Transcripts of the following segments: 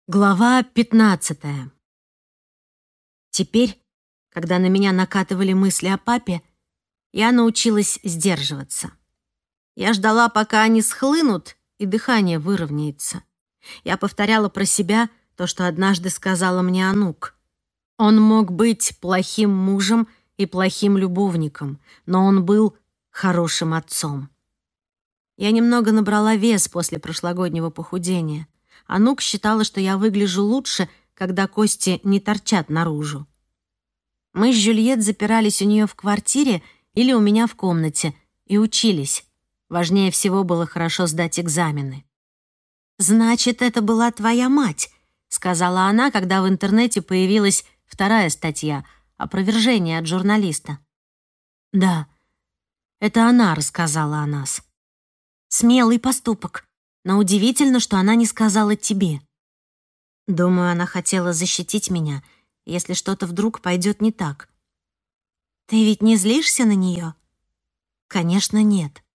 Глава 15. Теперь, когда на меня накатывали мысли о папе, я научилась сдерживаться. Я ждала, пока они схлынут, и дыхание выровняется. Я повторяла про себя то, что однажды сказала мне Анук. Он мог быть плохим мужем и плохим любовником, но он был хорошим отцом. Я немного набрала вес после прошлогоднего похудения. Анук считала, что я выгляжу лучше, когда кости не торчат наружу. Мы с Жюльет запирались у нее в квартире или у меня в комнате и учились. Важнее всего было хорошо сдать экзамены. «Значит, это была твоя мать», — сказала она, когда в интернете появилась вторая статья «Опровержение от журналиста». «Да, это она рассказала о нас». «Смелый поступок. Но удивительно, что она не сказала тебе. Думаю, она хотела защитить меня, если что-то вдруг пойдет не так. Ты ведь не злишься на нее? Конечно, нет.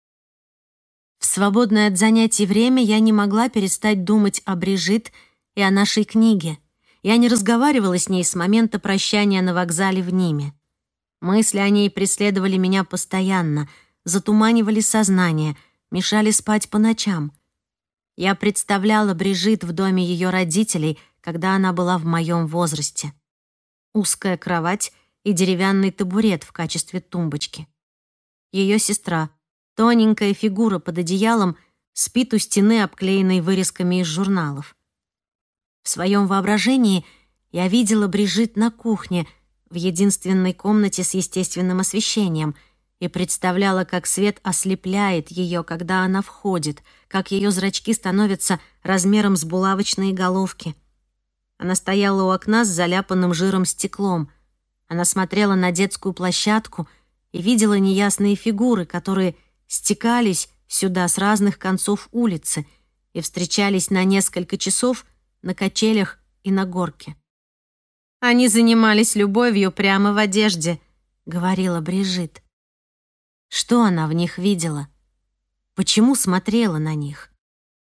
В свободное от занятий время я не могла перестать думать о Брижит и о нашей книге. Я не разговаривала с ней с момента прощания на вокзале в Ниме. Мысли о ней преследовали меня постоянно, затуманивали сознание, мешали спать по ночам. Я представляла Брижит в доме ее родителей, когда она была в моем возрасте. Узкая кровать и деревянный табурет в качестве тумбочки. Ее сестра, тоненькая фигура под одеялом, спит у стены, обклеенной вырезками из журналов. В своем воображении я видела Брижит на кухне, в единственной комнате с естественным освещением, и представляла, как свет ослепляет ее, когда она входит, как ее зрачки становятся размером с булавочные головки. Она стояла у окна с заляпанным жиром стеклом. Она смотрела на детскую площадку и видела неясные фигуры, которые стекались сюда с разных концов улицы и встречались на несколько часов на качелях и на горке. «Они занимались любовью прямо в одежде», — говорила Брижит. Что она в них видела? Почему смотрела на них?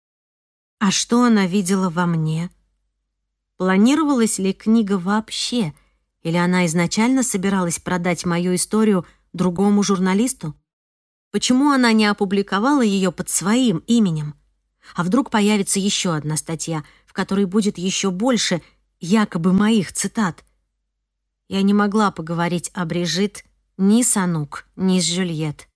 А что она видела во мне? Планировалась ли книга вообще? Или она изначально собиралась продать мою историю другому журналисту? Почему она не опубликовала ее под своим именем? А вдруг появится еще одна статья, в которой будет еще больше якобы моих цитат? Я не могла поговорить о Брижит ни с Анук, ни с Жюльет.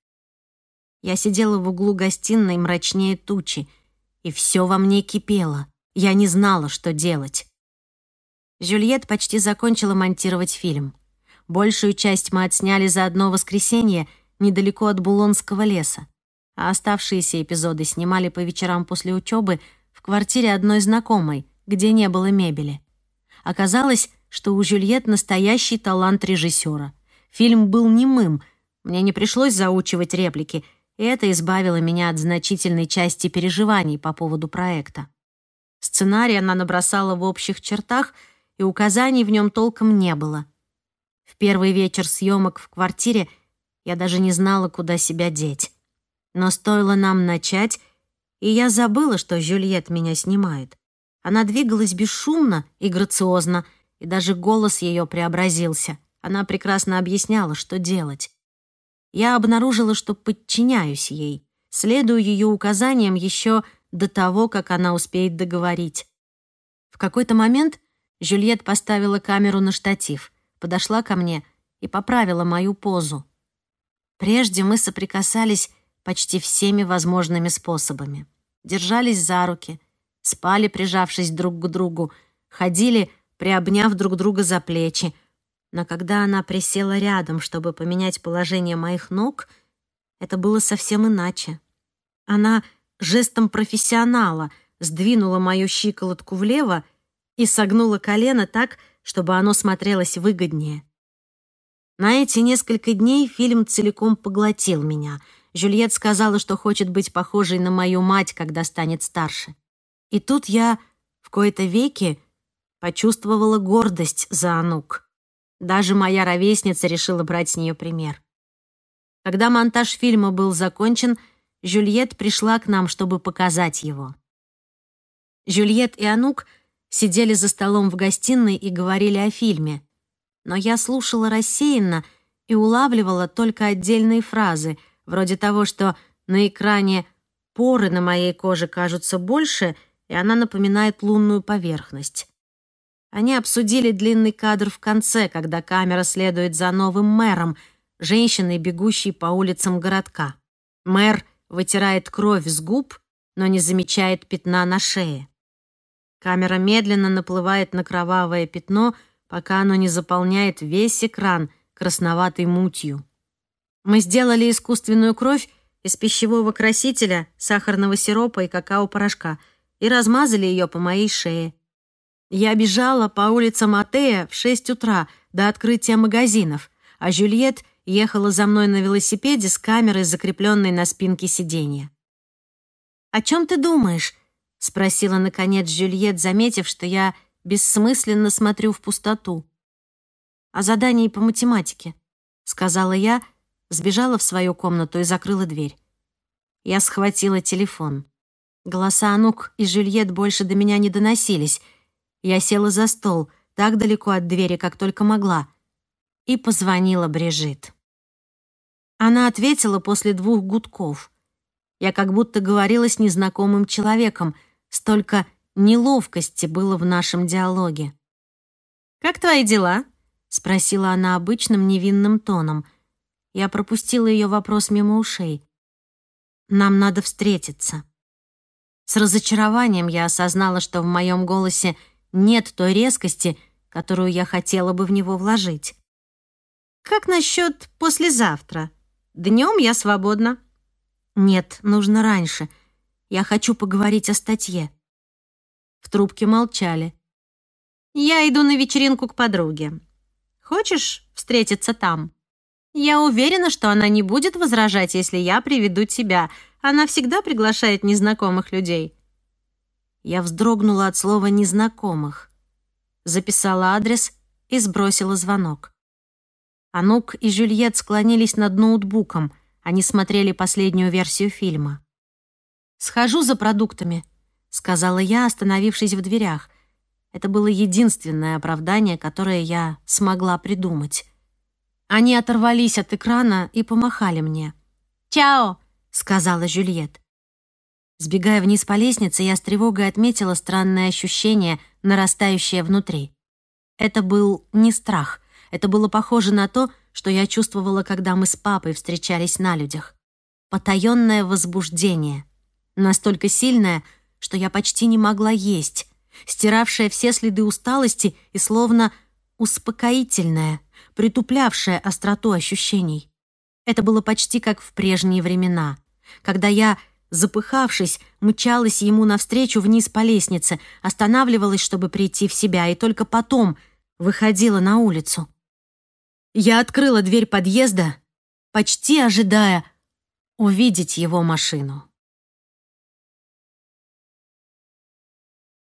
Я сидела в углу гостиной мрачнее тучи, и все во мне кипело. Я не знала, что делать. Жюльет почти закончила монтировать фильм. Большую часть мы отсняли за одно воскресенье недалеко от Булонского леса, а оставшиеся эпизоды снимали по вечерам после учебы в квартире одной знакомой, где не было мебели. Оказалось, что у Жюльет настоящий талант режиссера. Фильм был немым, мне не пришлось заучивать реплики, и это избавило меня от значительной части переживаний по поводу проекта. Сценарий она набросала в общих чертах, и указаний в нем толком не было. В первый вечер съемок в квартире я даже не знала, куда себя деть. Но стоило нам начать, и я забыла, что Жюльет меня снимает. Она двигалась бесшумно и грациозно, и даже голос ее преобразился. Она прекрасно объясняла, что делать. Я обнаружила, что подчиняюсь ей, следую ее указаниям еще до того, как она успеет договорить. В какой-то момент Жюльет поставила камеру на штатив, подошла ко мне и поправила мою позу. Прежде мы соприкасались почти всеми возможными способами. Держались за руки, спали, прижавшись друг к другу, ходили, приобняв друг друга за плечи. Но когда она присела рядом, чтобы поменять положение моих ног, это было совсем иначе. Она жестом профессионала сдвинула мою щиколотку влево и согнула колено так, чтобы оно смотрелось выгоднее. На эти несколько дней фильм целиком поглотил меня. Жюльет сказала, что хочет быть похожей на мою мать, когда станет старше. И тут я в кои-то веки почувствовала гордость за Анук. Даже моя ровесница решила брать с нее пример. Когда монтаж фильма был закончен, Жюльет пришла к нам, чтобы показать его. Жюльет и Анук сидели за столом в гостиной и говорили о фильме. Но я слушала рассеянно и улавливала только отдельные фразы, вроде того, что на экране поры на моей коже кажутся больше, и она напоминает лунную поверхность. Они обсудили длинный кадр в конце, когда камера следует за новым мэром, женщиной, бегущей по улицам городка. Мэр вытирает кровь с губ, но не замечает пятна на шее. Камера медленно наплывает на кровавое пятно, пока оно не заполняет весь экран красноватой мутью. Мы сделали искусственную кровь из пищевого красителя, сахарного сиропа и какао-порошка и размазали ее по моей шее. Я бежала по улицам Атея в 6 утра до открытия магазинов, а Жюльет ехала за мной на велосипеде с камерой, закрепленной на спинке сиденья. «О чем ты думаешь?» — спросила, наконец, Жюльет, заметив, что я бессмысленно смотрю в пустоту. «О задании по математике», — сказала я, сбежала в свою комнату и закрыла дверь. Я схватила телефон. Голоса Анук и Жюльет больше до меня не доносились. Я села за стол, так далеко от двери, как только могла, и позвонила Брижит. Она ответила после 2 гудков. Я как будто говорила с незнакомым человеком, столько неловкости было в нашем диалоге. «Как твои дела?» — спросила она обычным невинным тоном. Я пропустила ее вопрос мимо ушей. «Нам надо встретиться». С разочарованием я осознала, что в моем голосе нет той резкости, которую я хотела бы в него вложить. «Как насчет послезавтра? Днем я свободна». «Нет, нужно раньше. Я хочу поговорить о статье». В трубке молчали. «Я иду на вечеринку к подруге. Хочешь встретиться там? Я уверена, что она не будет возражать, если я приведу тебя. Она всегда приглашает незнакомых людей». Я вздрогнула от слова «незнакомых». Записала адрес и сбросила звонок. Анук и Жюльет склонились над ноутбуком. Они смотрели последнюю версию фильма. «Схожу за продуктами», — сказала я, остановившись в дверях. Это было единственное оправдание, которое я смогла придумать. Они оторвались от экрана и помахали мне. «Чао», — сказала Жюльет. Сбегая вниз по лестнице, я с тревогой отметила странное ощущение, нарастающее внутри. Это был не страх. Это было похоже на то, что я чувствовала, когда мы с папой встречались на людях. Потаённое возбуждение. Настолько сильное, что я почти не могла есть, стиравшее все следы усталости и словно успокоительное, притуплявшее остроту ощущений. Это было почти как в прежние времена, когда я, запыхавшись, мчалась ему навстречу вниз по лестнице, останавливалась, чтобы прийти в себя, и только потом выходила на улицу. Я открыла дверь подъезда, почти ожидая увидеть его машину.